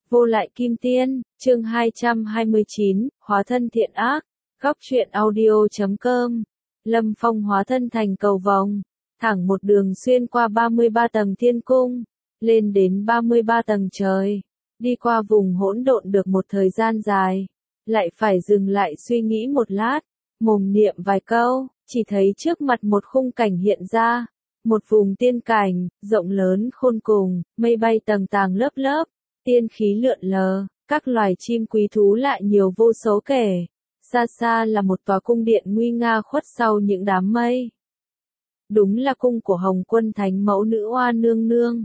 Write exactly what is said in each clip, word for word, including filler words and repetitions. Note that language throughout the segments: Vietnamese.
Vô lại kim tiên, chương hai trăm hai mươi chín, hóa thân thiện ác, góc truyện audio chấm com. Lâm Phong hóa thân thành cầu vồng, thẳng một đường xuyên qua ba mươi ba tầng thiên cung, lên đến ba mươi ba tầng trời, đi qua vùng hỗn độn được một thời gian dài, lại phải dừng lại suy nghĩ một lát, mồm niệm vài câu, chỉ thấy trước mặt một khung cảnh hiện ra, một vùng tiên cảnh, rộng lớn khôn cùng, mây bay tầng tàng lớp lớp, tiên khí lượn lờ, các loài chim quý thú lại nhiều vô số kể. Xa xa là một tòa cung điện nguy nga khuất sau những đám mây. Đúng là cung của Hồng Quân Thánh Mẫu Nữ Oa Nương Nương.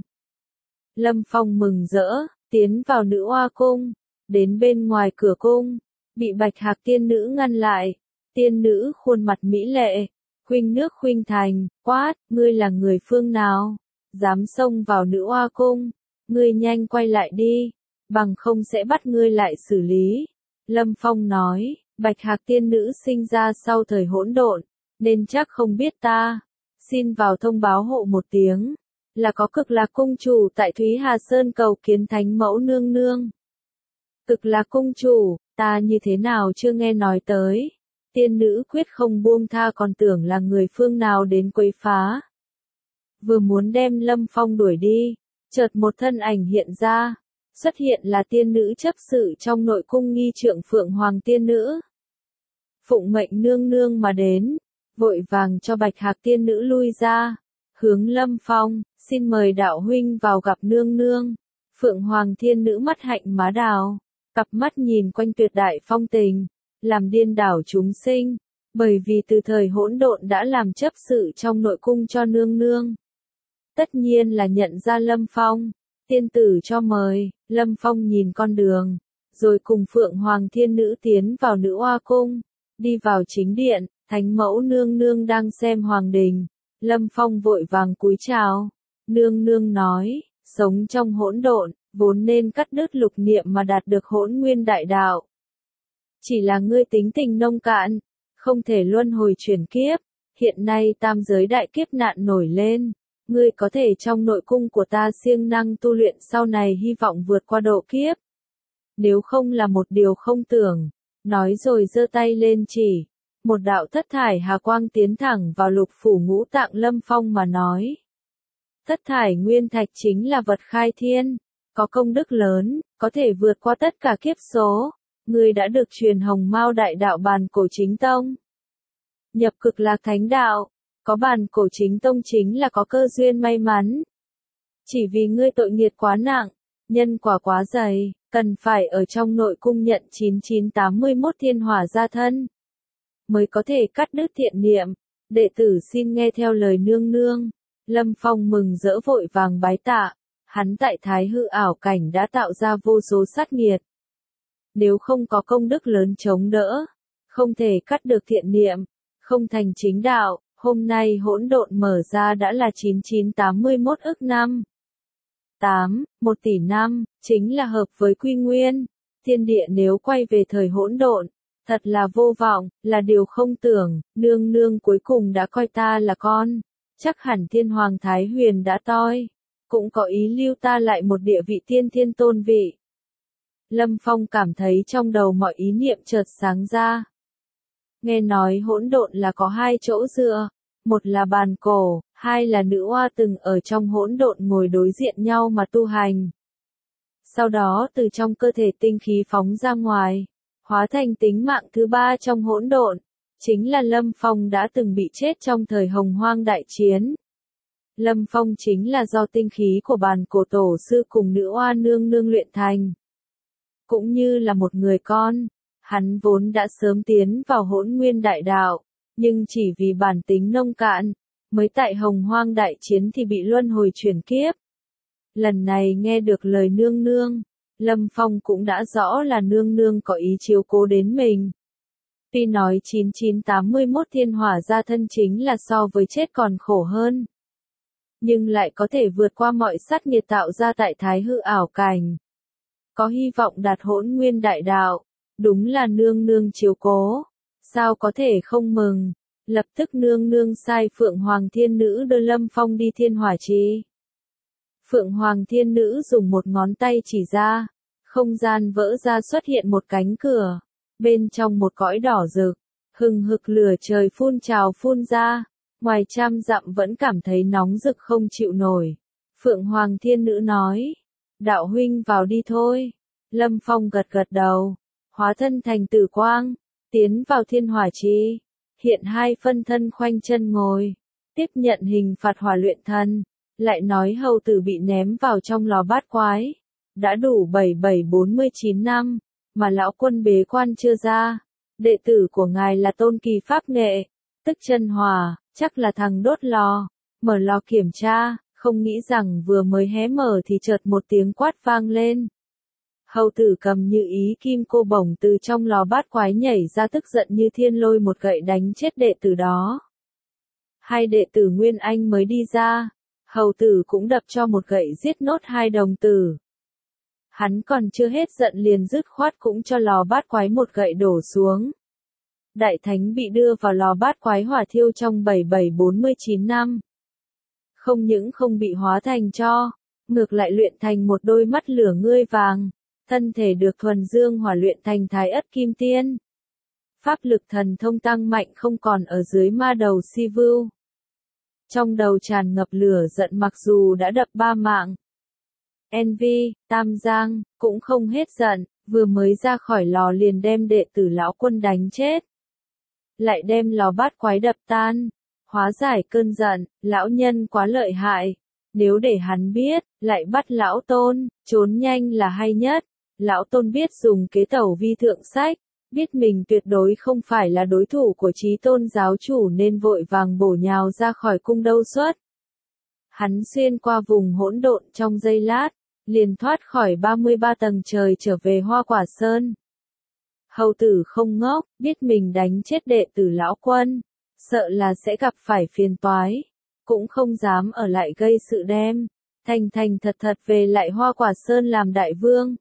Lâm Phong mừng rỡ, tiến vào Nữ Oa cung, đến bên ngoài cửa cung, bị Bạch Hạc tiên nữ ngăn lại. Tiên nữ khuôn mặt mỹ lệ, khuynh nước khuynh thành, quát, ngươi là người phương nào? Dám xông vào Nữ Oa cung, ngươi nhanh quay lại đi, bằng không sẽ bắt ngươi lại xử lý. Lâm Phong nói, Bạch Hạc tiên nữ sinh ra sau thời hỗn độn, nên chắc không biết ta. Xin vào thông báo hộ một tiếng, là có Cực Lạc cung chủ tại Thúy Hà Sơn cầu kiến Thánh Mẫu Nương Nương. Cực Lạc cung chủ, ta như thế nào chưa nghe nói tới. Tiên nữ quyết không buông tha, còn tưởng là người phương nào đến quấy phá. Vừa muốn đem Lâm Phong đuổi đi, chợt một thân ảnh hiện ra, xuất hiện là tiên nữ chấp sự trong nội cung nghi trượng Phượng Hoàng tiên nữ. Phụng mệnh nương nương mà đến, vội vàng cho Bạch Hạc tiên nữ lui ra, hướng Lâm Phong, xin mời đạo huynh vào gặp nương nương. Phượng Hoàng thiên nữ mắt hạnh má đào, cặp mắt nhìn quanh tuyệt đại phong tình, làm điên đảo chúng sinh, bởi vì từ thời hỗn độn đã làm chấp sự trong nội cung cho nương nương. Tất nhiên là nhận ra Lâm Phong, tiên tử cho mời. Lâm Phong nhìn con đường, rồi cùng Phượng Hoàng thiên nữ tiến vào Nữ Oa cung, đi vào chính điện, Thánh Mẫu Nương Nương đang xem hoàng đình. Lâm Phong vội vàng cúi chào. Nương Nương nói, sống trong hỗn độn, vốn nên cắt đứt lục niệm mà đạt được hỗn nguyên đại đạo. Chỉ là ngươi tính tình nông cạn, không thể luân hồi chuyển kiếp, hiện nay tam giới đại kiếp nạn nổi lên. Ngươi có thể trong nội cung của ta siêng năng tu luyện, sau này hy vọng vượt qua độ kiếp. Nếu không là một điều không tưởng. Nói rồi giơ tay lên chỉ. Một đạo thất thải hà quang tiến thẳng vào lục phủ ngũ tạng Lâm Phong mà nói. Thất thải nguyên thạch chính là vật khai thiên, có công đức lớn, có thể vượt qua tất cả kiếp số. Ngươi đã được truyền Hồng Mao đại đạo bàn cổ chính tông. Nhập Cực Lạc thánh đạo. Có bàn cổ chính tông chính là có cơ duyên may mắn. Chỉ vì ngươi tội nghiệt quá nặng, nhân quả quá dày, cần phải ở trong nội cung nhận chín chín tám mươi mốt thiên hỏa gia thân, mới có thể cắt đứt thiện niệm. Đệ tử xin nghe theo lời nương nương. Lâm Phong mừng rỡ vội vàng bái tạ. Hắn tại Thái Hư ảo cảnh đã tạo ra vô số sát nghiệt. Nếu không có công đức lớn chống đỡ, không thể cắt được thiện niệm, không thành chính đạo. Hôm nay hỗn độn mở ra đã là chín chín tám mươi mốt ức năm. tám, một tỷ năm, chính là hợp với quy nguyên. Thiên địa nếu quay về thời hỗn độn, thật là vô vọng, là điều không tưởng. Nương nương cuối cùng đã coi ta là con. Chắc hẳn Thiên Hoàng Thái Huyền đã toi, cũng có ý lưu ta lại một địa vị tiên thiên tôn vị. Lâm Phong cảm thấy trong đầu mọi ý niệm chợt sáng ra. Nghe nói hỗn độn là có hai chỗ dựa, một là bàn cổ, hai là Nữ Oa từng ở trong hỗn độn ngồi đối diện nhau mà tu hành. Sau đó từ trong cơ thể tinh khí phóng ra ngoài, hóa thành tính mạng thứ ba trong hỗn độn, chính là Lâm Phong đã từng bị chết trong thời Hồng Hoang đại chiến. Lâm Phong chính là do tinh khí của bàn cổ tổ sư cùng Nữ Oa nương nương luyện thành. Cũng như là một người con, hắn vốn đã sớm tiến vào hỗn nguyên đại đạo, nhưng chỉ vì bản tính nông cạn, mới tại Hồng Hoang đại chiến thì bị luân hồi chuyển kiếp. Lần này nghe được lời nương nương, Lâm Phong cũng đã rõ là nương nương có ý chiếu cố đến mình. Tuy nói chín chín tám mươi mốt thiên hỏa gia thân chính là so với chết còn khổ hơn, nhưng lại có thể vượt qua mọi sát nghiệt tạo ra tại Thái Hư ảo cảnh. Có hy vọng đạt hỗn nguyên đại đạo, đúng là nương nương chiếu cố. Sao có thể không mừng. Lập tức nương nương sai Phượng Hoàng thiên nữ đưa Lâm Phong đi thiên hỏa trì. Phượng Hoàng thiên nữ dùng một ngón tay chỉ ra, Không gian vỡ ra xuất hiện một cánh cửa, bên trong một cõi đỏ rực, hừng hực lửa trời phun trào phun ra, ngoài trăm dặm vẫn cảm thấy nóng rực không chịu nổi. Phượng Hoàng Thiên Nữ nói, đạo huynh vào đi thôi. Lâm Phong gật gật đầu, hóa thân thành tử quang, tiến vào thiên hỏa chi, hiện hai phân thân khoanh chân ngồi, tiếp nhận hình phạt hỏa luyện thần, lại nói hầu tử bị ném vào trong lò bát quái, đã đủ bảy bảy bốn mươi chín năm, mà lão quân bế quan chưa ra, đệ tử của ngài là tôn kỳ pháp nghệ, tức chân hỏa, chắc là thằng đốt lò, mở lò kiểm tra, không nghĩ rằng vừa mới hé mở thì chợt một tiếng quát vang lên. Hầu tử cầm như ý kim cô bổng từ trong lò bát quái nhảy ra tức giận như thiên lôi một gậy đánh chết đệ tử đó. Hai đệ tử Nguyên Anh mới đi ra, hầu tử cũng đập cho một gậy giết nốt hai đồng tử. Hắn còn chưa hết giận liền dứt khoát cũng cho lò bát quái một gậy đổ xuống. Đại thánh bị đưa vào lò bát quái hỏa thiêu trong bảy bảy bốn mươi chín năm. Không những không bị hóa thành tro, ngược lại luyện thành một đôi mắt lửa ngươi vàng, thân thể được thuần dương hỏa luyện thành thái ất kim tiên. Pháp lực thần thông tăng mạnh không còn ở dưới ma đầu si vưu. Trong đầu tràn ngập lửa giận mặc dù đã đập ba mạng. Envy, Tam Giang, cũng không hết giận, vừa mới ra khỏi lò liền đem đệ tử lão quân đánh chết. Lại đem lò bát quái đập tan, hóa giải cơn giận, lão nhân quá lợi hại. Nếu để hắn biết, lại bắt lão tôn, trốn nhanh là hay nhất. Lão tôn biết dùng kế tẩu vi thượng sách, biết mình tuyệt đối không phải là đối thủ của Chí Tôn giáo chủ nên vội vàng bổ nhào ra khỏi cung đâu xuất. Hắn xuyên qua vùng hỗn độn trong giây lát, liền thoát khỏi ba mươi ba tầng trời trở về Hoa Quả Sơn. Hầu tử không ngốc, biết mình đánh chết đệ tử lão quân, sợ là sẽ gặp phải phiền toái, cũng không dám ở lại gây sự đem, thành thành thật thật về lại Hoa Quả Sơn làm đại vương.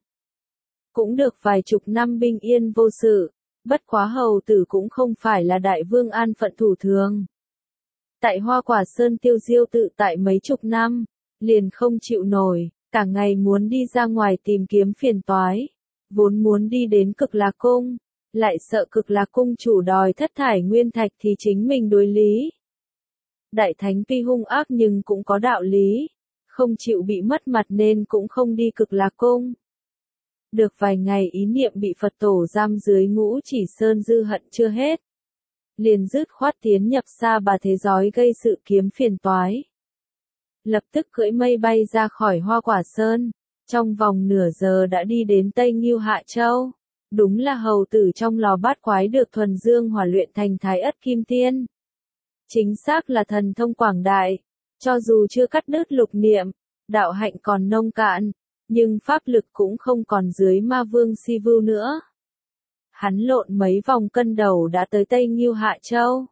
Cũng được vài chục năm bình yên vô sự, bất quá hầu tử cũng không phải là đại vương an phận thủ thường. Tại Hoa Quả Sơn tiêu diêu tự tại mấy chục năm, liền không chịu nổi, cả ngày muốn đi ra ngoài tìm kiếm phiền toái, vốn muốn đi đến Cực Lạc Cung, lại sợ Cực Lạc Cung chủ đòi thất thải nguyên thạch thì chính mình đối lý. Đại thánh tuy hung ác nhưng cũng có đạo lý, không chịu bị mất mặt nên cũng không đi Cực Lạc Cung. Được vài ngày ý niệm bị Phật tổ giam dưới ngũ chỉ sơn dư hận chưa hết. Liền dứt khoát tiến nhập Sa Bà thế giới gây sự kiếm phiền toái. Lập tức cưỡi mây bay ra khỏi Hoa Quả Sơn, trong vòng nửa giờ đã đi đến Tây Ngưu Hạ Châu. Đúng là hầu tử trong lò bát quái được thuần dương hỏa luyện thành thái ất kim tiên. Chính xác là thần thông quảng đại, cho dù chưa cắt đứt lục niệm, đạo hạnh còn nông cạn, nhưng pháp lực cũng không còn dưới ma vương si vưu nữa. Hắn lộn mấy vòng cân đầu đã tới Tây Ngưu Hạ Châu.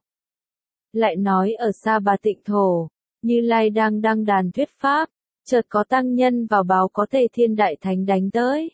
Lại nói ở Sa Bà Tịnh Thổ, Như Lai đang đăng đàn thuyết pháp, chợt có tăng nhân vào báo có Tề Thiên Đại Thánh đánh tới.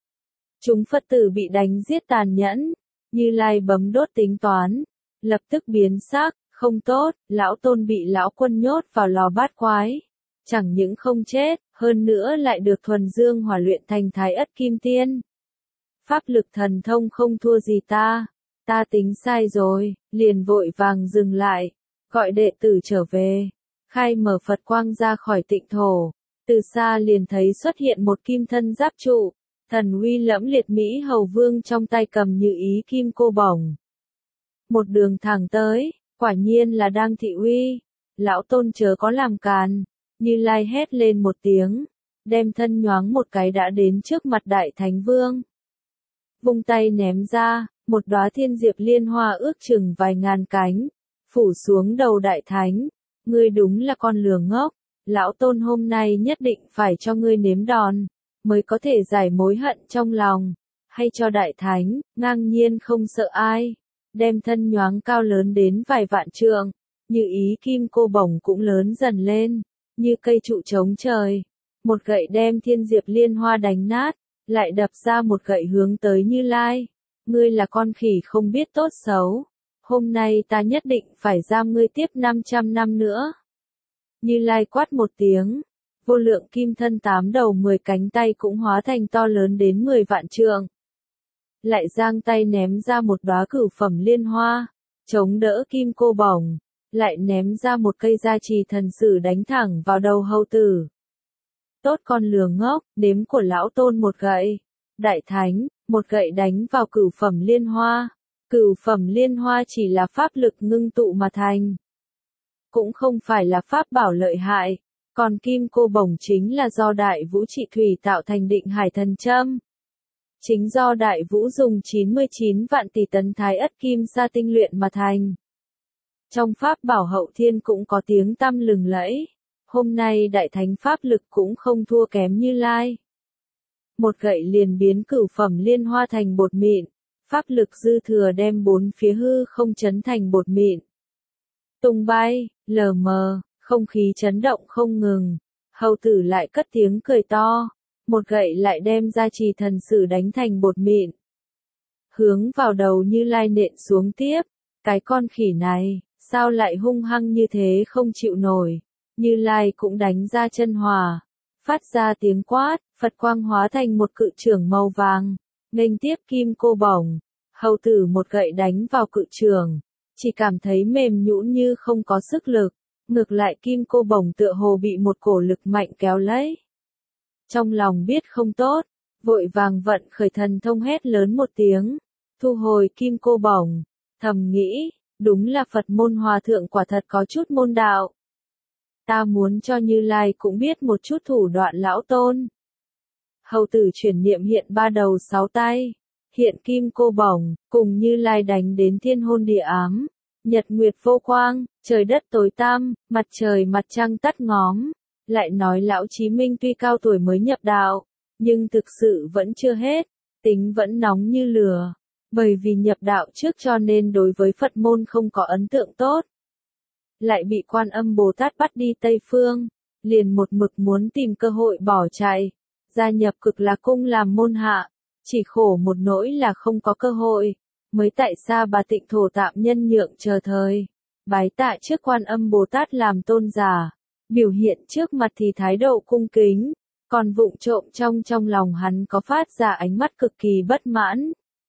Chúng Phật tử bị đánh giết tàn nhẫn, Như Lai bấm đốt tính toán, lập tức biến sắc, không tốt, lão tôn bị lão quân nhốt vào lò bát quái. Chẳng những không chết, hơn nữa lại được thuần dương hỏa luyện thành thái ất kim tiên. Pháp lực thần thông không thua gì ta, ta tính sai rồi, liền vội vàng dừng lại, gọi đệ tử trở về, khai mở Phật quang ra khỏi Tịnh Thổ, từ xa liền thấy xuất hiện một kim thân giáp trụ, thần uy lẫm liệt Mỹ hầu vương trong tay cầm như ý kim cô bổng. Một đường thẳng tới, quả nhiên là đang thị uy, lão tôn chớ có làm càn. Như Lai hét lên một tiếng, đem thân nhoáng một cái đã đến trước mặt Đại Thánh Vương. Vung tay ném ra, một đóa thiên diệp liên hoa ước chừng vài ngàn cánh, phủ xuống đầu Đại Thánh. Ngươi đúng là con lừa ngốc, lão tôn hôm nay nhất định phải cho ngươi nếm đòn, mới có thể giải mối hận trong lòng, hay cho Đại Thánh, ngang nhiên không sợ ai, đem thân nhoáng cao lớn đến vài vạn trượng, như ý kim cô bổng cũng lớn dần lên. Như cây trụ chống trời, một gậy đem thiên diệp liên hoa đánh nát, lại đập ra một gậy hướng tới Như Lai. Ngươi là con khỉ không biết tốt xấu, hôm nay ta nhất định phải giam ngươi tiếp năm trăm năm nữa. Như Lai quát một tiếng, vô lượng kim thân tám đầu mười cánh tay cũng hóa thành to lớn đến mười vạn trượng. Lại giang tay ném ra một đóa cửu phẩm liên hoa, chống đỡ kim cô bổng, lại ném ra một cây gia trì thần sử đánh thẳng vào đầu hầu tử. Tốt con lừa ngốc, đếm của lão tôn một gậy. Đại thánh, một gậy đánh vào cửu phẩm liên hoa. Cửu phẩm liên hoa chỉ là pháp lực ngưng tụ mà thành. Cũng không phải là pháp bảo lợi hại. Còn kim cô bổng chính là do đại vũ trị thủy tạo thành định hải thần châm. Chính do đại vũ dùng chín mươi chín vạn tỷ tấn thái ất kim sa tinh luyện mà thành. Trong pháp bảo hậu thiên cũng có tiếng tăm lừng lẫy. Hôm nay đại thánh pháp lực cũng không thua kém Như Lai. Một gậy liền biến cửu phẩm liên hoa thành bột mịn, pháp lực dư thừa đem bốn phía hư không chấn thành bột mịn. Tung bay, lờ mờ, không khí chấn động không ngừng, hầu tử lại cất tiếng cười to, một gậy lại đem gia trì thần sử đánh thành bột mịn. Hướng vào đầu Như Lai nện xuống tiếp, cái con khỉ này, sao lại hung hăng như thế không chịu nổi. Như Lai cũng đánh ra chân hòa, phát ra tiếng quát, Phật quang hóa thành một cự chưởng màu vàng, nghênh tiếp kim cô bổng, hầu tử một gậy đánh vào cự chưởng, chỉ cảm thấy mềm nhũn như không có sức lực, ngược lại kim cô bổng tựa hồ bị một cổ lực mạnh kéo lấy. Trong lòng biết không tốt, vội vàng vận khởi thần thông hét lớn một tiếng, thu hồi kim cô bổng, thầm nghĩ, đúng là Phật môn hòa thượng quả thật có chút môn đạo. Ta muốn cho Như Lai cũng biết một chút thủ đoạn lão tôn. Hầu tử chuyển niệm hiện ba đầu sáu tay, hiện kim cô bổng, cùng Như Lai đánh đến thiên hôn địa ám, nhật nguyệt vô quang, trời đất tối tăm, mặt trời mặt trăng tắt ngóm. Lại nói lão Chí Minh tuy cao tuổi mới nhập đạo, nhưng thực sự vẫn chưa hết, tính vẫn nóng như lửa, bởi vì nhập đạo trước cho nên đối với Phật môn không có ấn tượng tốt. Lại bị Quan Âm Bồ Tát bắt đi Tây Phương, liền một mực muốn tìm cơ hội bỏ chạy, gia nhập Cực Lạc Cung làm môn hạ, chỉ khổ một nỗi là không có cơ hội, mới tại Sa Bà Tịnh thổ tạm nhân nhượng chờ thời, bái tạ trước Quan Âm Bồ Tát làm tôn giả, biểu hiện trước mặt thì thái độ cung kính, còn vụng trộm trong trong lòng hắn có phát ra ánh mắt cực kỳ bất mãn.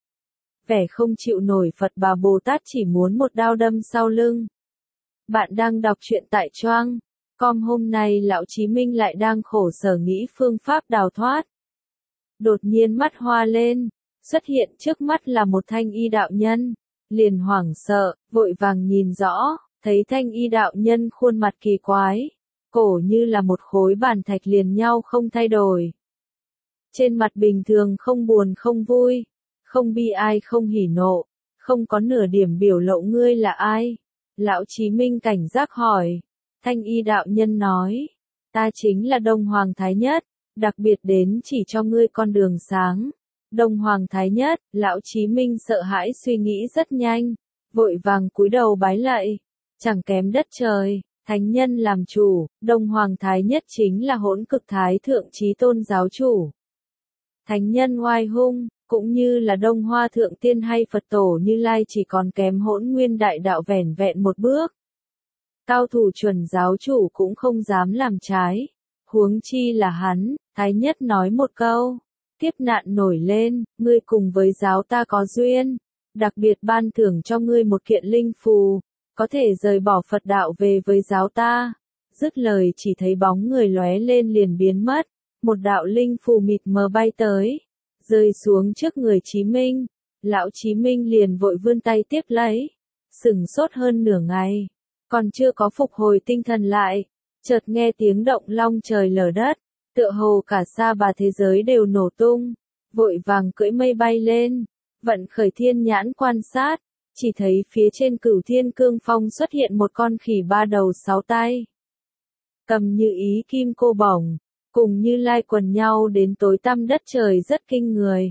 Vẻ không chịu nổi Phật Bà Bồ Tát chỉ muốn một đao đâm sau lưng. Bạn đang đọc truyện tại Choang com. Hôm nay lão Chí Minh lại đang khổ sở nghĩ phương pháp đào thoát. Đột nhiên mắt hoa lên, xuất hiện trước mắt là một thanh y đạo nhân, liền hoảng sợ, vội vàng nhìn rõ, thấy thanh y đạo nhân khuôn mặt kỳ quái, cổ như là một khối bàn thạch liền nhau không thay đổi. Trên mặt bình thường không buồn không vui, không bi ai không hỉ nộ, không có nửa điểm biểu lộ ngươi là ai. Lão Chí Minh cảnh giác hỏi, thanh y đạo nhân nói, ta chính là Đông Hoàng Thái Nhất, đặc biệt đến chỉ cho ngươi con đường sáng. Đông Hoàng Thái Nhất, lão Chí Minh sợ hãi suy nghĩ rất nhanh, vội vàng cúi đầu bái lạy, chẳng kém đất trời, thánh nhân làm chủ, Đông Hoàng Thái Nhất chính là Hỗn Cực Thái Thượng Chí Tôn giáo chủ. Thánh nhân oai hung, cũng như là Đông Hoa Thượng Tiên hay Phật Tổ Như Lai chỉ còn kém Hỗn Nguyên Đại Đạo vẻn vẹn một bước. Cao thủ chuẩn giáo chủ cũng không dám làm trái, huống chi là hắn. Thái Nhất nói một câu, tiếp nạn nổi lên, ngươi cùng với giáo ta có duyên, đặc biệt ban thưởng cho ngươi một kiện linh phù, có thể rời bỏ Phật đạo về với giáo ta. Dứt lời chỉ thấy bóng người lóe lên liền biến mất, một đạo linh phù mịt mờ bay tới, rơi xuống trước người Chí Minh. Lão Chí Minh liền vội vươn tay tiếp lấy, sửng sốt hơn nửa ngày, còn chưa có phục hồi tinh thần lại, chợt nghe tiếng động long trời lở đất, tựa hồ cả Sa Bà thế giới đều nổ tung, vội vàng cưỡi mây bay lên, vận khởi thiên nhãn quan sát, chỉ thấy phía trên Cửu Thiên Cương Phong xuất hiện một con khỉ ba đầu sáu tay, cầm như ý kim cô bổng, cùng Như Lai quần nhau đến tối tăm đất trời rất kinh người.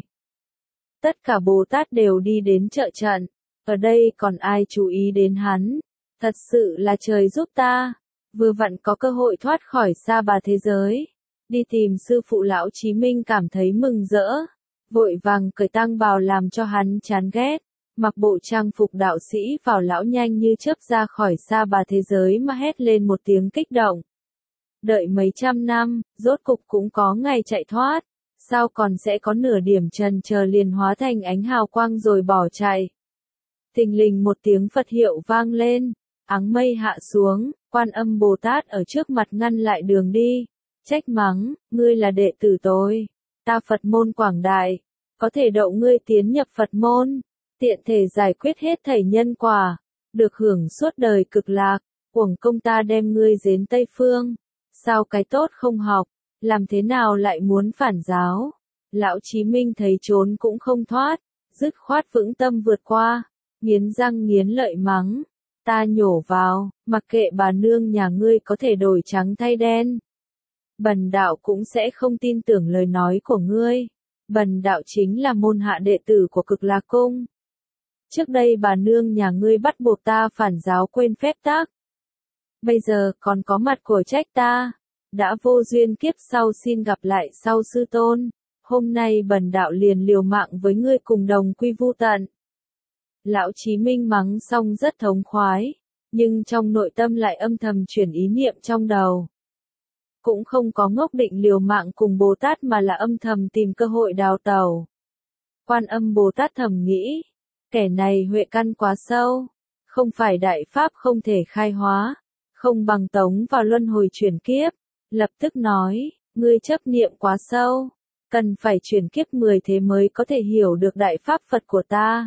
Tất cả Bồ Tát đều đi đến trợ trận, ở đây còn ai chú ý đến hắn, thật sự là trời giúp ta, vừa vặn có cơ hội thoát khỏi Sa Bà thế giới. Đi tìm sư phụ lão Chí Minh cảm thấy mừng rỡ, vội vàng cởi tang bào làm cho hắn chán ghét, mặc bộ trang phục đạo sĩ vào lão nhanh như chớp ra khỏi Sa Bà thế giới mà hét lên một tiếng kích động. đợi mấy trăm năm, rốt cục cũng có ngày chạy thoát, sao còn sẽ có nửa điểm trần chờ liền hóa thành ánh hào quang rồi bỏ chạy. Thình lình một tiếng Phật hiệu vang lên, áng mây hạ xuống, Quan Âm Bồ Tát ở trước mặt ngăn lại đường đi, trách mắng, ngươi là đệ tử tôi, ta Phật môn quảng đại, có thể đậu ngươi tiến nhập Phật môn, tiện thể giải quyết hết thảy nhân quả, được hưởng suốt đời cực lạc, uổng công ta đem ngươi đến Tây Phương, sao cái tốt không học, làm thế nào lại muốn phản giáo. Lão Chí Minh thấy trốn cũng không thoát, dứt khoát vững tâm vượt qua, nghiến răng nghiến lợi mắng, ta nhổ vào, mặc kệ bà nương nhà ngươi có thể đổi trắng thay đen. Bần đạo cũng sẽ không tin tưởng lời nói của ngươi, bần đạo chính là môn hạ đệ tử của Cực Lạc Cung. Trước đây bà nương nhà ngươi bắt buộc ta phản giáo quên phép tắc. Bây giờ còn có mặt của trách ta, đã vô duyên kiếp sau xin gặp lại sau sư tôn, hôm nay bần đạo liền liều mạng với ngươi cùng đồng quy vu tận. Lão Chí Minh mắng xong rất thống khoái, nhưng trong nội tâm lại âm thầm chuyển ý niệm trong đầu. Cũng không có ngốc định liều mạng cùng Bồ Tát mà là âm thầm tìm cơ hội đào tẩu. Quan Âm Bồ Tát thầm nghĩ, kẻ này huệ căn quá sâu, không phải đại pháp không thể khai hóa, không bằng tống vào luân hồi chuyển kiếp, lập tức nói, ngươi chấp niệm quá sâu, cần phải chuyển kiếp mười thế mới có thể hiểu được đại pháp Phật của ta.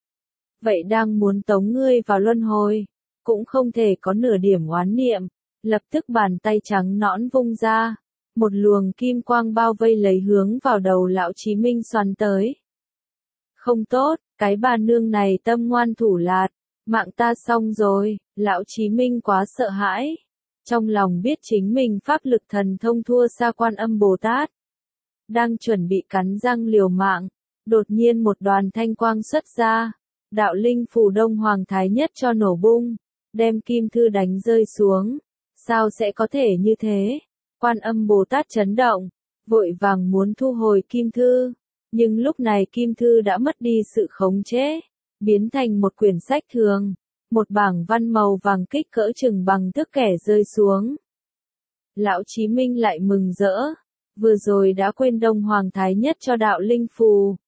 Vậy đang muốn tống ngươi vào luân hồi, cũng không thể có nửa điểm oán niệm, lập tức bàn tay trắng nõn vung ra, một luồng kim quang bao vây lấy hướng vào đầu lão Chí Minh xoắn tới. Không tốt, cái bà nương này tâm ngoan thủ lạt, mạng ta xong rồi, lão Chí Minh quá sợ hãi, trong lòng biết chính mình pháp lực thần thông thua xa Quan Âm Bồ Tát. Đang chuẩn bị cắn răng liều mạng, đột nhiên một đoàn thanh quang xuất ra, đạo linh phù Đông Hoàng Thái Nhất cho nổ bung, đem kim thư đánh rơi xuống. Sao sẽ có thể như thế? Quan Âm Bồ Tát chấn động, vội vàng muốn thu hồi kim thư, nhưng lúc này kim thư đã mất đi sự khống chế, biến thành một quyển sách thường, một bảng văn màu vàng kích cỡ chừng bằng thước kẻ rơi xuống. Lão Chí Minh lại mừng rỡ, vừa rồi đã quên Đông Hoàng Thái Nhất cho đạo linh phù.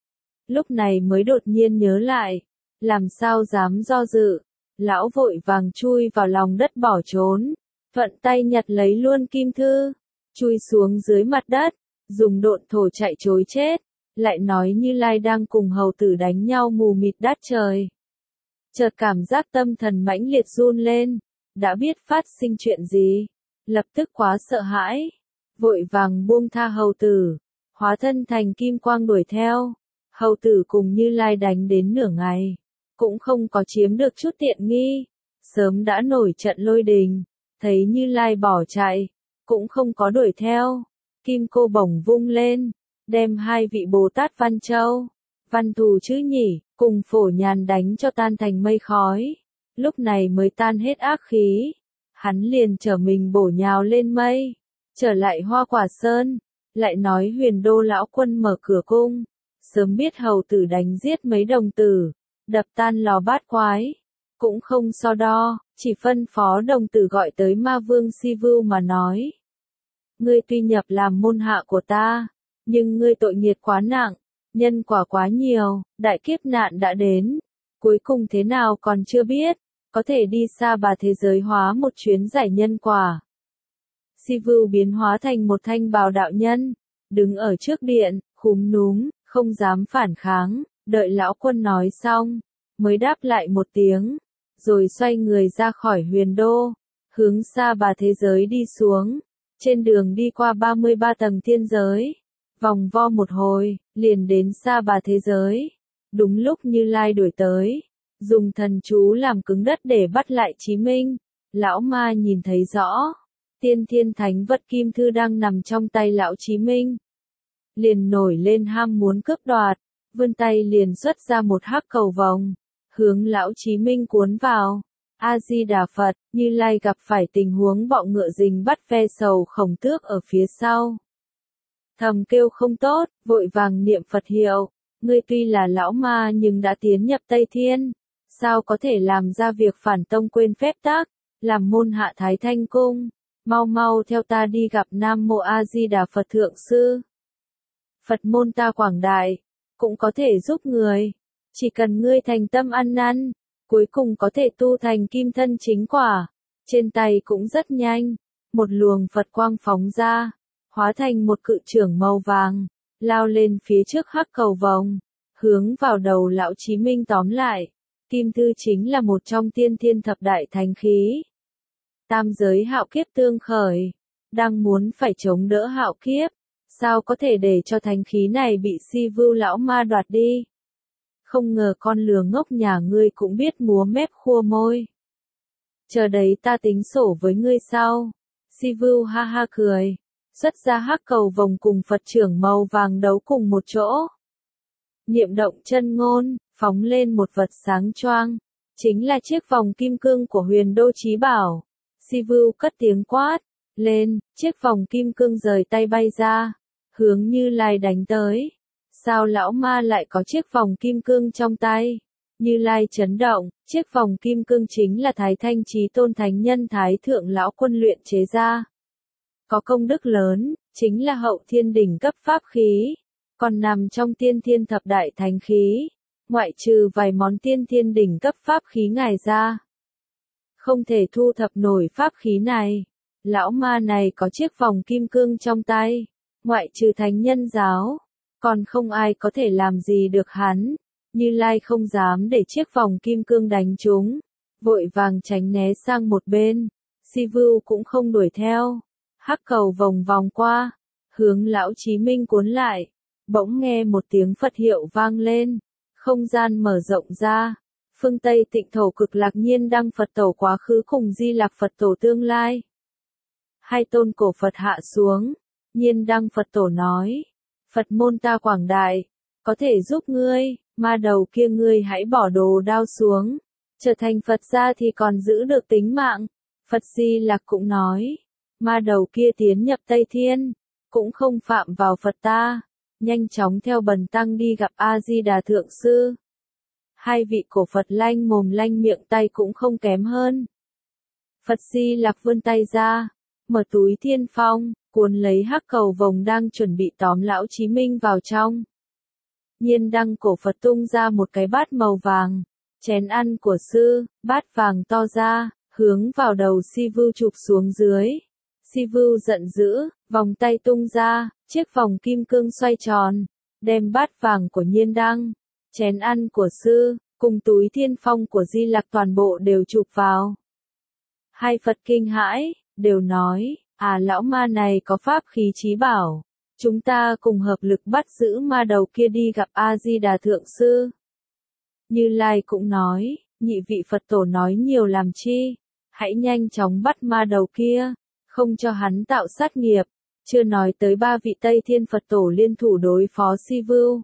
Lúc này mới đột nhiên nhớ lại, làm sao dám do dự, lão vội vàng chui vào lòng đất bỏ trốn. Thuận tay nhặt lấy luôn kim thư, chui xuống dưới mặt đất, dùng độn thổ chạy trối chết, lại nói Như Lai đang cùng hầu tử đánh nhau mù mịt đát trời. Chợt cảm giác tâm thần mãnh liệt run lên, đã biết phát sinh chuyện gì, lập tức quá sợ hãi, vội vàng buông tha hầu tử, hóa thân thành kim quang đuổi theo, hầu tử cùng Như Lai đánh đến nửa ngày, cũng không có chiếm được chút tiện nghi, sớm đã nổi trận lôi đình. Thấy Như Lai bỏ chạy, cũng không có đuổi theo, kim cô bổng vung lên, đem hai vị Bồ Tát Văn Châu, Văn Thù chứ nhỉ, cùng Phổ Nhàn đánh cho tan thành mây khói, lúc này mới tan hết ác khí, hắn liền trở mình bổ nhào lên mây, trở lại Hoa Quả Sơn, lại nói Huyền Đô lão quân mở cửa cung, sớm biết hầu tử đánh giết mấy đồng tử, đập tan lò bát quái. Cũng không so đo, chỉ phân phó đồng tử gọi tới ma vương Si Vưu mà nói. Ngươi tuy nhập làm môn hạ của ta, nhưng ngươi tội nghiệt quá nặng, nhân quả quá nhiều, đại kiếp nạn đã đến, cuối cùng thế nào còn chưa biết, có thể đi xa bà thế giới hóa một chuyến giải nhân quả. Si Vưu biến hóa thành một thanh bào đạo nhân, đứng ở trước điện, khúm núm, không dám phản kháng, đợi lão quân nói xong, mới đáp lại một tiếng. Rồi xoay người ra khỏi Huyền Đô, hướng xa bà thế giới đi xuống, trên đường đi qua ba mươi ba tầng thiên giới, vòng vo một hồi, liền đến xa bà thế giới, đúng lúc Như Lai đuổi tới, dùng thần chú làm cứng đất để bắt lại Chí Minh, lão ma nhìn thấy rõ, tiên thiên thánh vật kim thư đang nằm trong tay lão Chí Minh, liền nổi lên ham muốn cướp đoạt, vươn tay liền xuất ra một hắc cầu vòng. Hướng lão Chí Minh cuốn vào. A Di Đà Phật, Như Lai gặp phải tình huống bọ ngựa rình bắt ve sầu khổng tước ở phía sau. Thầm kêu không tốt, vội vàng niệm Phật hiệu, ngươi tuy là lão ma nhưng đã tiến nhập Tây Thiên, sao có thể làm ra việc phản tông quên phép tắc, làm môn hạ Thái Thanh Cung, mau mau theo ta đi gặp Nam Mô A Di Đà Phật Thượng Sư. Phật môn ta quảng đại, cũng có thể giúp người, chỉ cần ngươi thành tâm ăn năn, cuối cùng có thể tu thành kim thân chính quả. Trên tay cũng rất nhanh, một luồng Phật quang phóng ra, hóa thành một cự chưởng màu vàng, lao lên phía trước hắc cầu vồng, hướng vào đầu lão Chí Minh tóm lại. Kim thư chính là một trong tiên thiên thập đại thánh khí. Tam giới hạo kiếp tương khởi, đang muốn phải chống đỡ hạo kiếp, sao có thể để cho thánh khí này bị Si Vưu lão ma đoạt đi. Không ngờ con lừa ngốc nhà ngươi cũng biết múa mép khua môi. Chờ đấy ta tính sổ với ngươi sau. Si Vưu ha ha cười, xuất ra hắc cầu vồng cùng Phật chưởng màu vàng đấu cùng một chỗ. Niệm động chân ngôn, phóng lên một vật sáng choang, chính là chiếc vòng kim cương của Huyền Đô Chí Bảo. Si Vưu cất tiếng quát lên, chiếc vòng kim cương rời tay bay ra, hướng Như Lai đánh tới. Sao lão ma lại có chiếc vòng kim cương trong tay? Như Lai chấn động, chiếc vòng kim cương chính là Thái Thanh Chí Tôn Thánh Nhân Thái Thượng Lão Quân luyện chế ra. Có công đức lớn, chính là hậu thiên đỉnh cấp pháp khí, còn nằm trong tiên thiên thập đại thánh khí, ngoại trừ vài món tiên thiên đỉnh cấp pháp khí ngài ra. Không thể thu thập nổi pháp khí này. Lão ma này có chiếc vòng kim cương trong tay, ngoại trừ Thánh Nhân giáo, còn không ai có thể làm gì được hắn. Như Lai không dám để chiếc vòng kim cương đánh trúng, vội vàng tránh né sang một bên. Si Vưu cũng không đuổi theo, hắc cầu vòng vòng qua, hướng lão Chí Minh cuốn lại. Bỗng nghe một tiếng Phật hiệu vang lên, không gian mở rộng ra. Phương Tây Tịnh Thổ Cực Lạc Nhiên Đăng Phật Tổ quá khứ cùng Di Lặc Phật Tổ tương lai. Hai tôn cổ Phật hạ xuống, Nhiên Đăng Phật Tổ nói, Phật môn ta quảng đại, có thể giúp ngươi, ma đầu kia ngươi hãy bỏ đồ đao xuống, trở thành Phật gia thì còn giữ được tính mạng. Phật Di Lặc cũng nói, ma đầu kia tiến nhập Tây Thiên, cũng không phạm vào Phật ta, nhanh chóng theo bần tăng đi gặp A Di Đà Thượng Sư. Hai vị cổ Phật lanh mồm lanh miệng tay cũng không kém hơn. Phật Di Lặc vươn tay ra, mở túi thiên phong, cuốn lấy hắc cầu vồng đang chuẩn bị tóm lão Chí Minh vào trong. Nhiên Đăng cổ Phật tung ra một cái bát màu vàng, chén ăn của sư, bát vàng to ra, hướng vào đầu Si Vưu chụp xuống dưới. Si Vưu giận dữ, vòng tay tung ra, chiếc vòng kim cương xoay tròn, đem bát vàng của Nhiên Đăng, chén ăn của sư, cùng túi thiên phong của Di Lặc toàn bộ đều chụp vào. Hai Phật kinh hãi, đều nói, à lão ma này có pháp khí chí bảo, chúng ta cùng hợp lực bắt giữ ma đầu kia đi gặp A Di Đà Thượng Sư. Như Lai cũng nói, nhị vị Phật Tổ nói nhiều làm chi, hãy nhanh chóng bắt ma đầu kia, không cho hắn tạo sát nghiệp. Chưa nói tới ba vị Tây Thiên Phật Tổ liên thủ đối phó Si Vưu.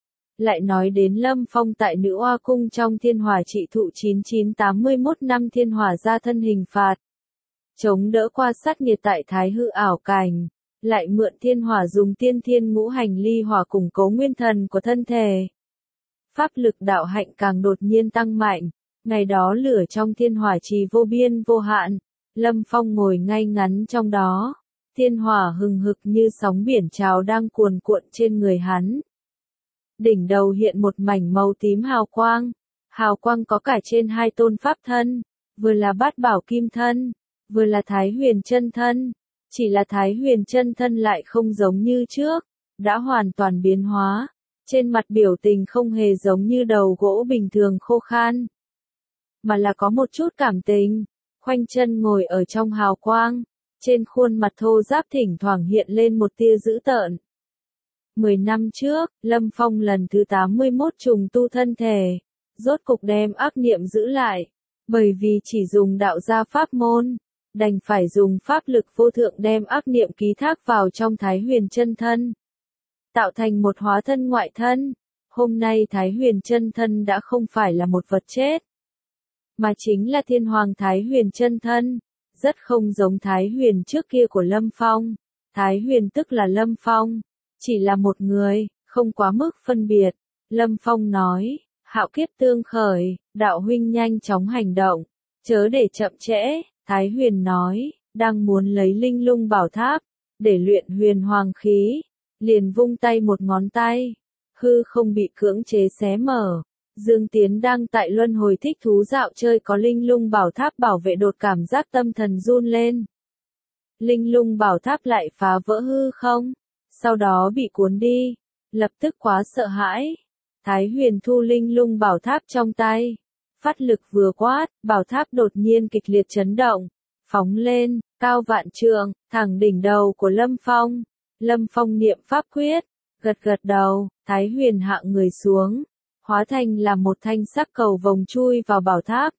Lại nói đến Lâm Phong tại Nữ Oa Cung trong Thiên Hỏa trị thụ chín chín tám mươi mốt năm Thiên Hỏa ra thân hình phạt. Chống đỡ qua sát nghiệt tại Thái Hư ảo cảnh, lại mượn Thiên Hỏa dùng tiên thiên ngũ hành ly hỏa củng cố nguyên thần của thân thể. Pháp lực đạo hạnh càng đột nhiên tăng mạnh, ngày đó lửa trong Thiên Hỏa trì vô biên vô hạn, Lâm Phong ngồi ngay ngắn trong đó. Thiên hỏa hừng hực như sóng biển trào đang cuồn cuộn trên người hắn. Đỉnh đầu hiện một mảnh màu tím hào quang, hào quang có cả trên hai tôn pháp thân, vừa là bát bảo kim thân, vừa là Thái Huyền chân thân. Chỉ là Thái Huyền chân thân lại không giống như trước, đã hoàn toàn biến hóa, trên mặt biểu tình không hề giống như đầu gỗ bình thường khô khan, mà là có một chút cảm tình, khoanh chân ngồi ở trong hào quang. Trên khuôn mặt thô ráp thỉnh thoảng hiện lên một tia dữ tợn. Mười năm trước, Lâm Phong lần thứ tám mươi mốt trùng tu thân thể, rốt cục đem ác niệm giữ lại, bởi vì chỉ dùng đạo gia pháp môn, đành phải dùng pháp lực vô thượng đem ác niệm ký thác vào trong Thái Huyền chân thân, tạo thành một hóa thân ngoại thân. Hôm nay Thái Huyền chân thân đã không phải là một vật chết, mà chính là Thiên Hoàng Thái Huyền chân thân. Rất không giống Thái Huyền trước kia của Lâm Phong. Thái Huyền tức là Lâm Phong, chỉ là một người, không quá mức phân biệt. Lâm Phong nói, hạo kiếp tương khởi, đạo huynh nhanh chóng hành động, chớ để chậm trễ. Thái Huyền nói, đang muốn lấy linh lung bảo tháp, để luyện huyền hoàng khí, liền vung tay một ngón tay, hư không bị cưỡng chế xé mở. Dương Tiến đang tại luân hồi thích thú dạo chơi có linh lung bảo tháp bảo vệ đột cảm giác tâm thần run lên. Linh lung bảo tháp lại phá vỡ hư không, sau đó bị cuốn đi, lập tức quá sợ hãi. Thái Huyền thu linh lung bảo tháp trong tay, phát lực vừa quát, bảo tháp đột nhiên kịch liệt chấn động, phóng lên, cao vạn trượng, thẳng đỉnh đầu của Lâm Phong. Lâm Phong niệm pháp quyết, gật gật đầu, Thái Huyền hạ người xuống, hóa thành là một thanh sắc cầu vồng chui vào bảo tháp.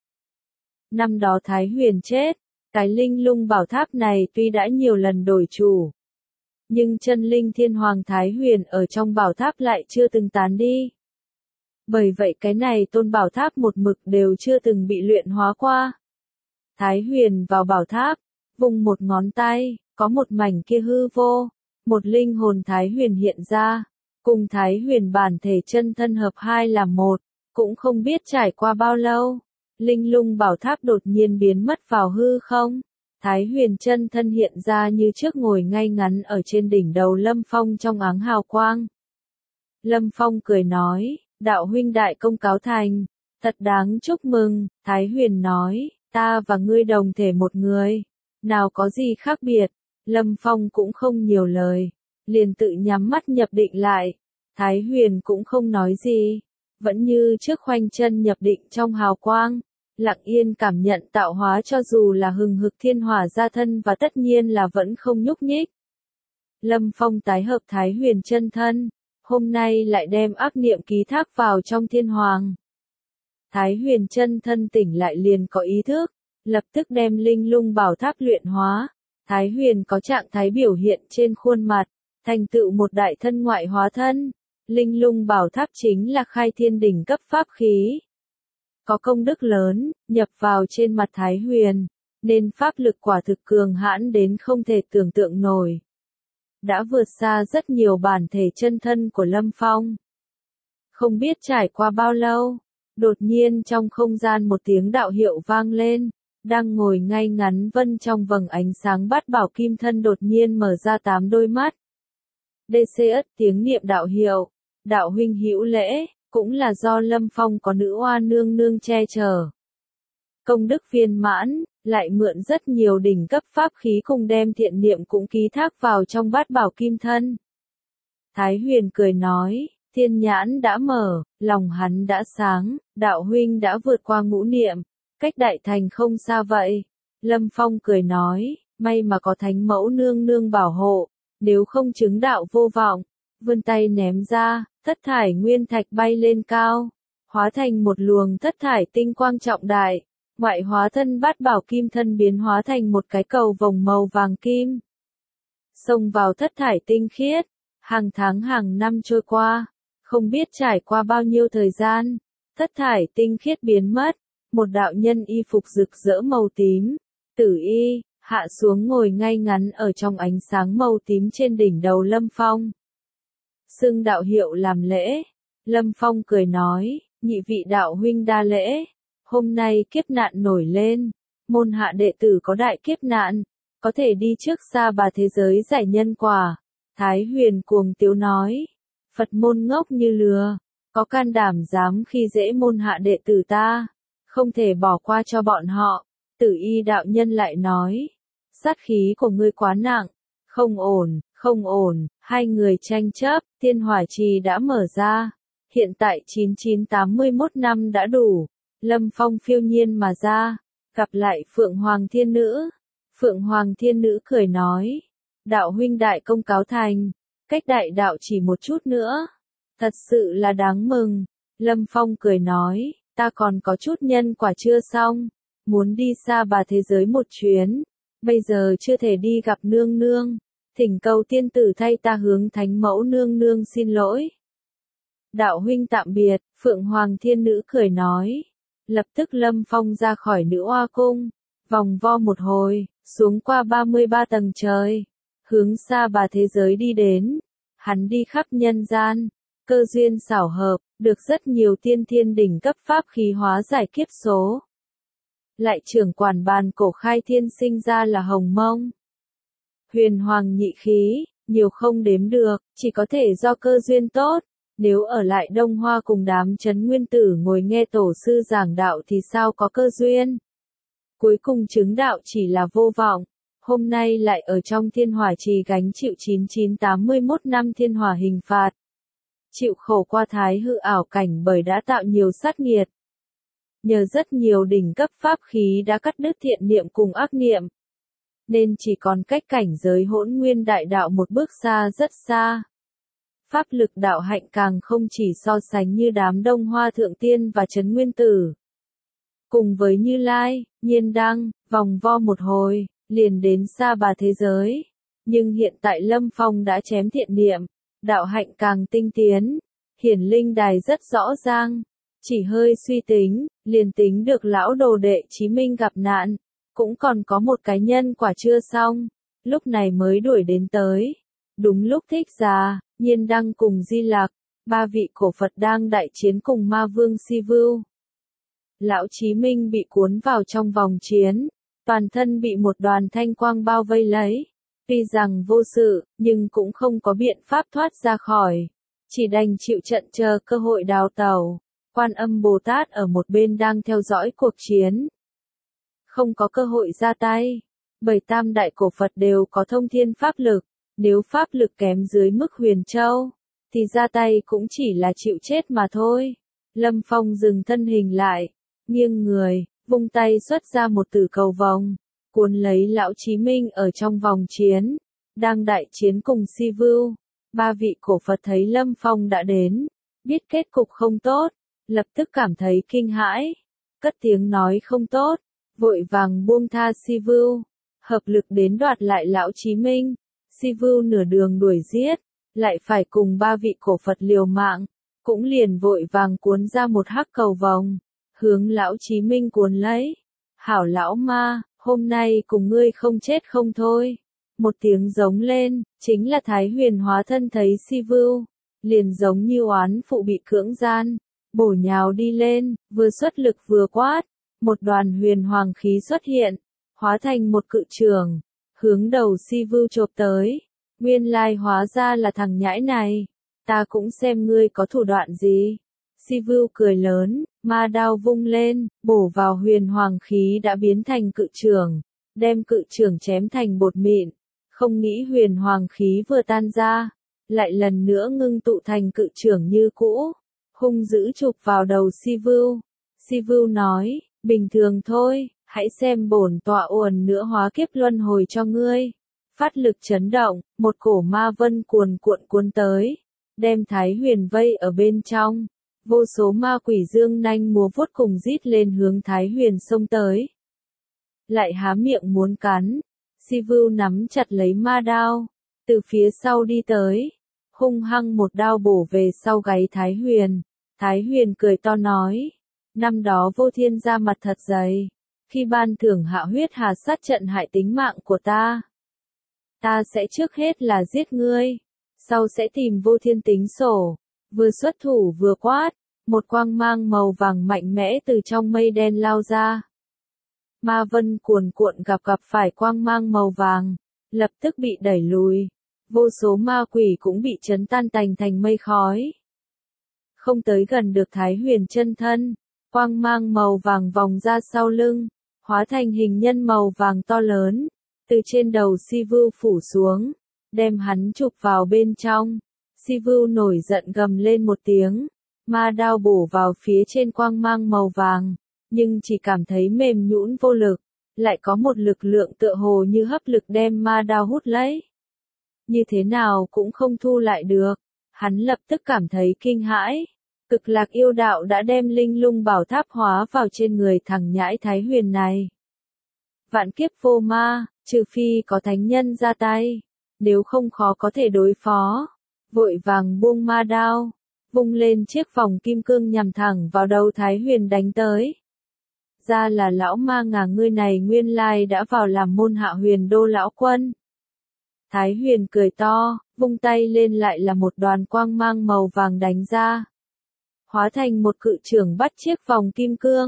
Năm đó Thái Huyền chết, cái linh lung bảo tháp này tuy đã nhiều lần đổi chủ, nhưng chân linh thiên hoàng Thái Huyền ở trong bảo tháp lại chưa từng tán đi. Bởi vậy cái này tôn bảo tháp một mực đều chưa từng bị luyện hóa qua. Thái Huyền vào bảo tháp, vùng một ngón tay, có một mảnh kia hư vô, một linh hồn Thái Huyền hiện ra, cùng Thái Huyền bản thể chân thân hợp hai làm một, cũng không biết trải qua bao lâu, linh lung bảo tháp đột nhiên biến mất vào hư không. Thái Huyền chân thân hiện ra như trước ngồi ngay ngắn ở trên đỉnh đầu Lâm Phong trong áng hào quang. Lâm Phong cười nói, đạo huynh đại công cáo thành, thật đáng chúc mừng. Thái Huyền nói, ta và ngươi đồng thể một người, nào có gì khác biệt. Lâm Phong cũng không nhiều lời, liền tự nhắm mắt nhập định lại. Thái Huyền cũng không nói gì, vẫn như trước khoanh chân nhập định trong hào quang, lặng yên cảm nhận tạo hóa cho dù là hừng hực thiên hỏa gia thân và tất nhiên là vẫn không nhúc nhích. Lâm Phong tái hợp Thái Huyền chân thân, hôm nay lại đem ác niệm ký thác vào trong thiên hoàng. Thái Huyền chân thân tỉnh lại liền có ý thức, lập tức đem linh lung bảo tháp luyện hóa. Thái Huyền có trạng thái biểu hiện trên khuôn mặt, thành tựu một đại thân ngoại hóa thân. Linh lung bảo tháp chính là khai thiên đỉnh cấp pháp khí. Có công đức lớn, nhập vào trên mặt Thái Huyền, nên pháp lực quả thực cường hãn đến không thể tưởng tượng nổi. Đã vượt xa rất nhiều bản thể chân thân của Lâm Phong. Không biết trải qua bao lâu, đột nhiên trong không gian một tiếng đạo hiệu vang lên, đang ngồi ngay ngắn vân trong vầng ánh sáng bát bảo kim thân đột nhiên mở ra tám đôi mắt. đê xê ất tiếng niệm đạo hiệu, đạo huynh hữu lễ, cũng là do Lâm Phong có nữ oa nương nương che chở. Công đức viên mãn, lại mượn rất nhiều đỉnh cấp pháp khí cùng đem thiện niệm cũng ký thác vào trong bát bảo kim thân. Thái Huyền cười nói, thiên nhãn đã mở, lòng hắn đã sáng, đạo huynh đã vượt qua ngũ niệm, cách đại thành không xa vậy. Lâm Phong cười nói, may mà có thánh mẫu nương nương bảo hộ, nếu không chứng đạo vô vọng. Vươn tay ném ra, thất thải nguyên thạch bay lên cao, hóa thành một luồng thất thải tinh quang trọng đại, ngoại hóa thân bát bảo kim thân biến hóa thành một cái cầu vồng màu vàng kim. Xông vào thất thải tinh khiết, hàng tháng hàng năm trôi qua, không biết trải qua bao nhiêu thời gian, thất thải tinh khiết biến mất, một đạo nhân y phục rực rỡ màu tím, tử y, hạ xuống ngồi ngay ngắn ở trong ánh sáng màu tím trên đỉnh đầu Lâm Phong. Xưng đạo hiệu làm lễ, Lâm Phong cười nói, nhị vị đạo huynh đa lễ, hôm nay kiếp nạn nổi lên, môn hạ đệ tử có đại kiếp nạn, có thể đi trước xa bà thế giới giải nhân quả. Thái Huyền cuồng tiếu nói, Phật môn ngốc như lừa, có can đảm dám khi dễ môn hạ đệ tử ta, không thể bỏ qua cho bọn họ. Tử y đạo nhân lại nói, sát khí của ngươi quá nặng, không ổn, không ổn. Hai người tranh chấp, thiên hỏa trì đã mở ra, hiện tại chín chín tám mươi mốt năm đã đủ. Lâm Phong phiêu nhiên mà ra, gặp lại Phượng Hoàng Thiên Nữ. Phượng Hoàng Thiên Nữ cười nói, đạo huynh đại công cáo thành, cách đại đạo chỉ một chút nữa, thật sự là đáng mừng. Lâm Phong cười nói, ta còn có chút nhân quả chưa xong, muốn đi xa bà thế giới một chuyến, bây giờ chưa thể đi gặp nương nương, thỉnh cầu tiên tử thay ta hướng thánh mẫu nương nương xin lỗi. Đạo huynh tạm biệt. Phượng Hoàng Thiên Nữ cười nói. Lập tức Lâm Phong ra khỏi nữ oa cung, vòng vo một hồi, xuống qua ba mươi ba tầng trời, hướng xa bà thế giới đi đến. Hắn đi khắp nhân gian, cơ duyên xảo hợp, được rất nhiều tiên thiên đỉnh cấp pháp khí hóa giải kiếp số. lại trưởng quản bàn cổ khai thiên sinh ra là Hồng Mông. Huyền hoàng nhị khí, nhiều không đếm được, chỉ có thể do cơ duyên tốt. Nếu ở lại Đông Hoa cùng đám Trấn Nguyên Tử ngồi nghe tổ sư giảng đạo thì sao có cơ duyên. Cuối cùng chứng đạo chỉ là vô vọng. Hôm nay lại ở trong thiên hỏa trì gánh chịu chín chín tám mươi mốt năm thiên hỏa hình phạt. Chịu khổ qua thái hư ảo cảnh bởi đã tạo nhiều sát nghiệt. Nhờ rất nhiều đỉnh cấp pháp khí đã cắt đứt thiện niệm cùng ác niệm. Nên chỉ còn cách cảnh giới hỗn nguyên đại đạo một bước xa rất xa. Pháp lực đạo hạnh càng không chỉ so sánh như đám Đông Hoa Thượng Tiên và Trấn Nguyên Tử. Cùng với Như Lai, Nhiên Đăng, vòng vo một hồi, liền đến xa bà thế giới. Nhưng hiện tại Lâm Phong đã chém thiện niệm, đạo hạnh càng tinh tiến. Hiển linh đài rất rõ ràng, chỉ hơi suy tính, liền tính được lão đồ đệ Chí Minh gặp nạn. Cũng còn có một cái nhân quả chưa xong, lúc này mới đuổi đến tới. Đúng lúc Thích Giả, Nhiên Đăng cùng Di Lạc, ba vị cổ Phật đang đại chiến cùng ma vương Si Vưu. Lão Chí Minh bị cuốn vào trong vòng chiến, toàn thân bị một đoàn thanh quang bao vây lấy. Tuy rằng vô sự, nhưng cũng không có biện pháp thoát ra khỏi. Chỉ đành chịu trận chờ cơ hội đào tẩu. Quan Âm Bồ Tát ở một bên đang theo dõi cuộc chiến. Không có cơ hội ra tay. Bởi tam đại cổ Phật đều có thông thiên pháp lực. Nếu pháp lực kém dưới mức Huyền Châu, thì ra tay cũng chỉ là chịu chết mà thôi. Lâm Phong dừng thân hình lại, nghiêng người, vung tay xuất ra một tử cầu vòng, cuốn lấy lão Chí Minh ở trong vòng chiến, đang đại chiến cùng Si Vưu. Ba vị cổ Phật thấy Lâm Phong đã đến, biết kết cục không tốt, lập tức cảm thấy kinh hãi, cất tiếng nói không tốt, vội vàng buông tha Si Vưu, hợp lực đến đoạt lại lão Chí Minh. Si Vưu nửa đường đuổi giết, lại phải cùng ba vị cổ Phật liều mạng, cũng liền vội vàng cuốn ra một hắc cầu vòng, hướng lão Chí Minh cuốn lấy. Hảo lão ma, hôm nay cùng ngươi không chết không thôi. Một tiếng giống lên, chính là Thái Huyền hóa thân thấy Si Vưu, liền giống như oán phụ bị cưỡng gian, bổ nhào đi lên, vừa xuất lực vừa quát, một đoàn huyền hoàng khí xuất hiện, hóa thành một cự trường. Hướng đầu Si Vưu chộp tới, nguyên lai hóa ra là thằng nhãi này, ta cũng xem ngươi có thủ đoạn gì. Si Vưu cười lớn, ma đao vung lên, bổ vào huyền hoàng khí đã biến thành cự trường, đem cự trường chém thành bột mịn. Không nghĩ huyền hoàng khí vừa tan ra, lại lần nữa ngưng tụ thành cự trường như cũ, hung dữ chụp vào đầu Si Vưu. Si Vưu nói, bình thường thôi. Hãy xem bổn tọa uẩn nữa hóa kiếp luân hồi cho ngươi. Phát lực chấn động, một cổ ma vân cuồn cuộn cuốn tới, đem Thái Huyền vây ở bên trong. Vô số ma quỷ dương nanh múa vuốt cùng rít lên hướng Thái Huyền xông tới. Lại há miệng muốn cắn, Si Vưu nắm chặt lấy ma đao, từ phía sau đi tới, hung hăng một đao bổ về sau gáy Thái Huyền. Thái Huyền cười to nói, năm đó Vô Thiên ra mặt thật dày. Khi ban thưởng hạ huyết hà sát trận hại tính mạng của ta, ta sẽ trước hết là giết ngươi, sau sẽ tìm Vô Thiên tính sổ. Vừa xuất thủ vừa quát, một quang mang màu vàng mạnh mẽ từ trong mây đen lao ra. Ma vân cuồn cuộn gặp gặp phải quang mang màu vàng, lập tức bị đẩy lùi. Vô số ma quỷ cũng bị chấn tan tành thành mây khói. Không tới gần được Thái Huyền chân thân, quang mang màu vàng vòng ra sau lưng, hóa thành hình nhân màu vàng to lớn, từ trên đầu Si Vưu phủ xuống, đem hắn chụp vào bên trong. Si Vưu nổi giận gầm lên một tiếng, ma đao bổ vào phía trên quang mang màu vàng, nhưng chỉ cảm thấy mềm nhũn vô lực, lại có một lực lượng tựa hồ như hấp lực đem ma đao hút lấy. Như thế nào cũng không thu lại được, hắn lập tức cảm thấy kinh hãi. Cực Lạc yêu đạo đã đem linh lung bảo tháp hóa vào trên người thằng nhãi Thái Huyền này. Vạn kiếp vô ma, trừ phi có thánh nhân ra tay, nếu không khó có thể đối phó. Vội vàng buông ma đao, vung lên chiếc vòng kim cương nhằm thẳng vào đầu Thái Huyền đánh tới. Ra là lão ma ngà ngươi này nguyên lai đã vào làm môn Hạ Huyền đô lão quân. Thái Huyền cười to, vung tay lên lại là một đoàn quang mang màu vàng đánh ra. Hóa thành một cự trưởng bắt chiếc vòng kim cương,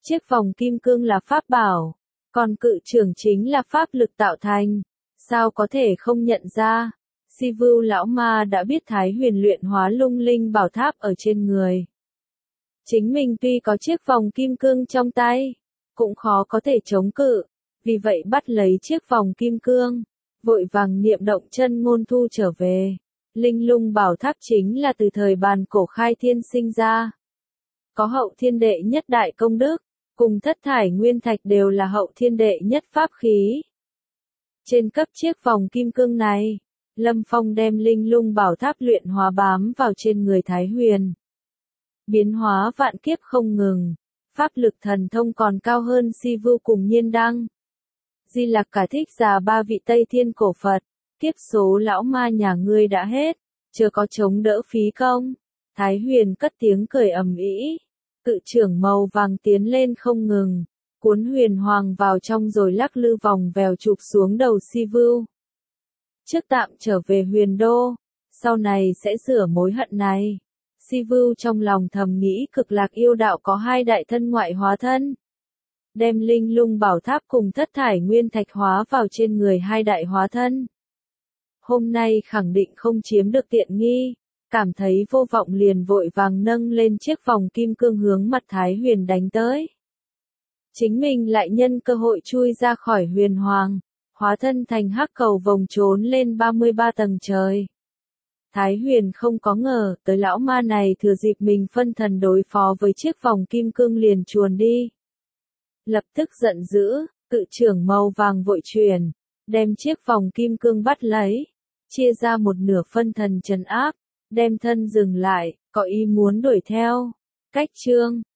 Chiếc vòng kim cương là pháp bảo, còn cự trưởng chính là pháp lực tạo thành, sao có thể không nhận ra. Si Vưu lão ma đã biết Thái Huyền luyện hóa lung linh bảo tháp ở trên người. Chính mình tuy có chiếc vòng kim cương trong tay, cũng khó có thể chống cự, vì vậy bắt lấy chiếc vòng kim cương, vội vàng niệm động chân ngôn thu trở về. Linh lung bảo tháp chính là từ thời bàn cổ khai thiên sinh ra. Có hậu thiên đệ nhất đại công đức, cùng thất thải nguyên thạch đều là hậu thiên đệ nhất pháp khí. Trên cấp chiếc vòng kim cương này, Lâm Phong đem linh lung bảo tháp luyện hóa bám vào trên người Thái Huyền. Biến hóa vạn kiếp không ngừng, pháp lực thần thông còn cao hơn Si Vưu cùng Nhiên Đăng. Di Lặc cả thích già ba vị Tây Thiên cổ Phật, kiếp số lão ma nhà ngươi đã hết, chưa có chống đỡ phí công. Thái Huyền cất tiếng cười ầm ĩ, cự trưởng màu vàng tiến lên không ngừng, cuốn huyền hoàng vào trong rồi lắc lư vòng vèo chụp xuống đầu Si Vưu. Trước tạm trở về Huyền Đô, sau này sẽ rửa mối hận này. Si Vưu trong lòng thầm nghĩ Cực Lạc yêu đạo có hai đại thân ngoại hóa thân. Đem linh lung bảo tháp cùng thất thải nguyên thạch hóa vào trên người hai đại hóa thân. Hôm nay khẳng định không chiếm được tiện nghi, cảm thấy vô vọng liền vội vàng nâng lên chiếc vòng kim cương hướng mặt Thái Huyền đánh tới. Chính mình lại nhân cơ hội chui ra khỏi huyền hoàng, hóa thân thành hắc cầu vòng trốn lên ba mươi ba tầng trời. Thái Huyền không có ngờ tới lão ma này thừa dịp mình phân thần đối phó với chiếc vòng kim cương liền chuồn đi. Lập tức giận dữ, cự trưởng màu vàng vội truyền, đem chiếc vòng kim cương bắt lấy, chia ra một nửa phân thần trấn áp, đem thân dừng lại, có ý muốn đuổi theo. Cách chương